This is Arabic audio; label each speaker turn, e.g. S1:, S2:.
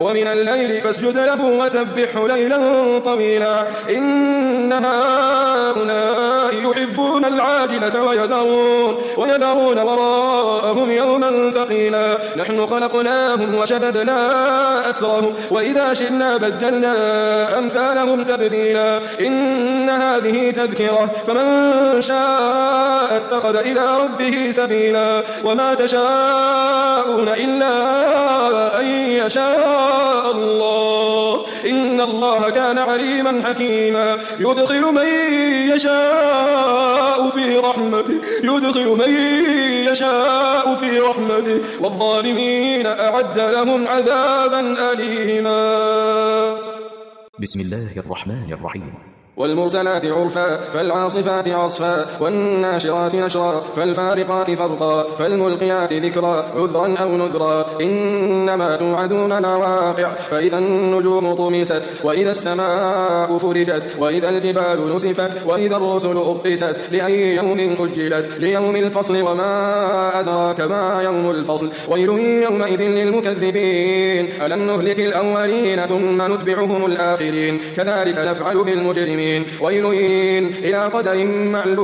S1: ومن الليل فاسجد له وسبحه ليلا طويلا إن هؤلاء يحبون العاجلة ويذرون وراءهم يوما ثقيلا نحن خلقناهم وشددنا أسرهم وإذا شئنا بدلنا أمثالهم تبديلا إن هذه تذكرة فمن شاء اتخذ إلى ربه سبيلا وما تشاءون إلا أن يشاء الله إن الله كان عليما حكيما يدخل من يشاء في رحمته والظالمين أعد لهم عذابا أليما.
S2: بسم الله الرحمن الرحيم.
S1: والمرسلات عرفا فالعاصفات عصفا والناشرات نشرا فالفارقات فرقا فالملقيات ذكرا عذرا أو نذرا إنما توعدون لواقع فإذا النجوم طمست وإذا السماء فرجت وإذا الجبال نسفت وإذا الرسل أقتت لأي يوم أجلت ليوم الفصل وما أدراك ما يوم الفصل ويل يومئذ للمكذبين ألم نهلك الأولين ثم نتبعهم الآخرين كذلك نفعل بالمجرمين ويل إلى قدر معلوم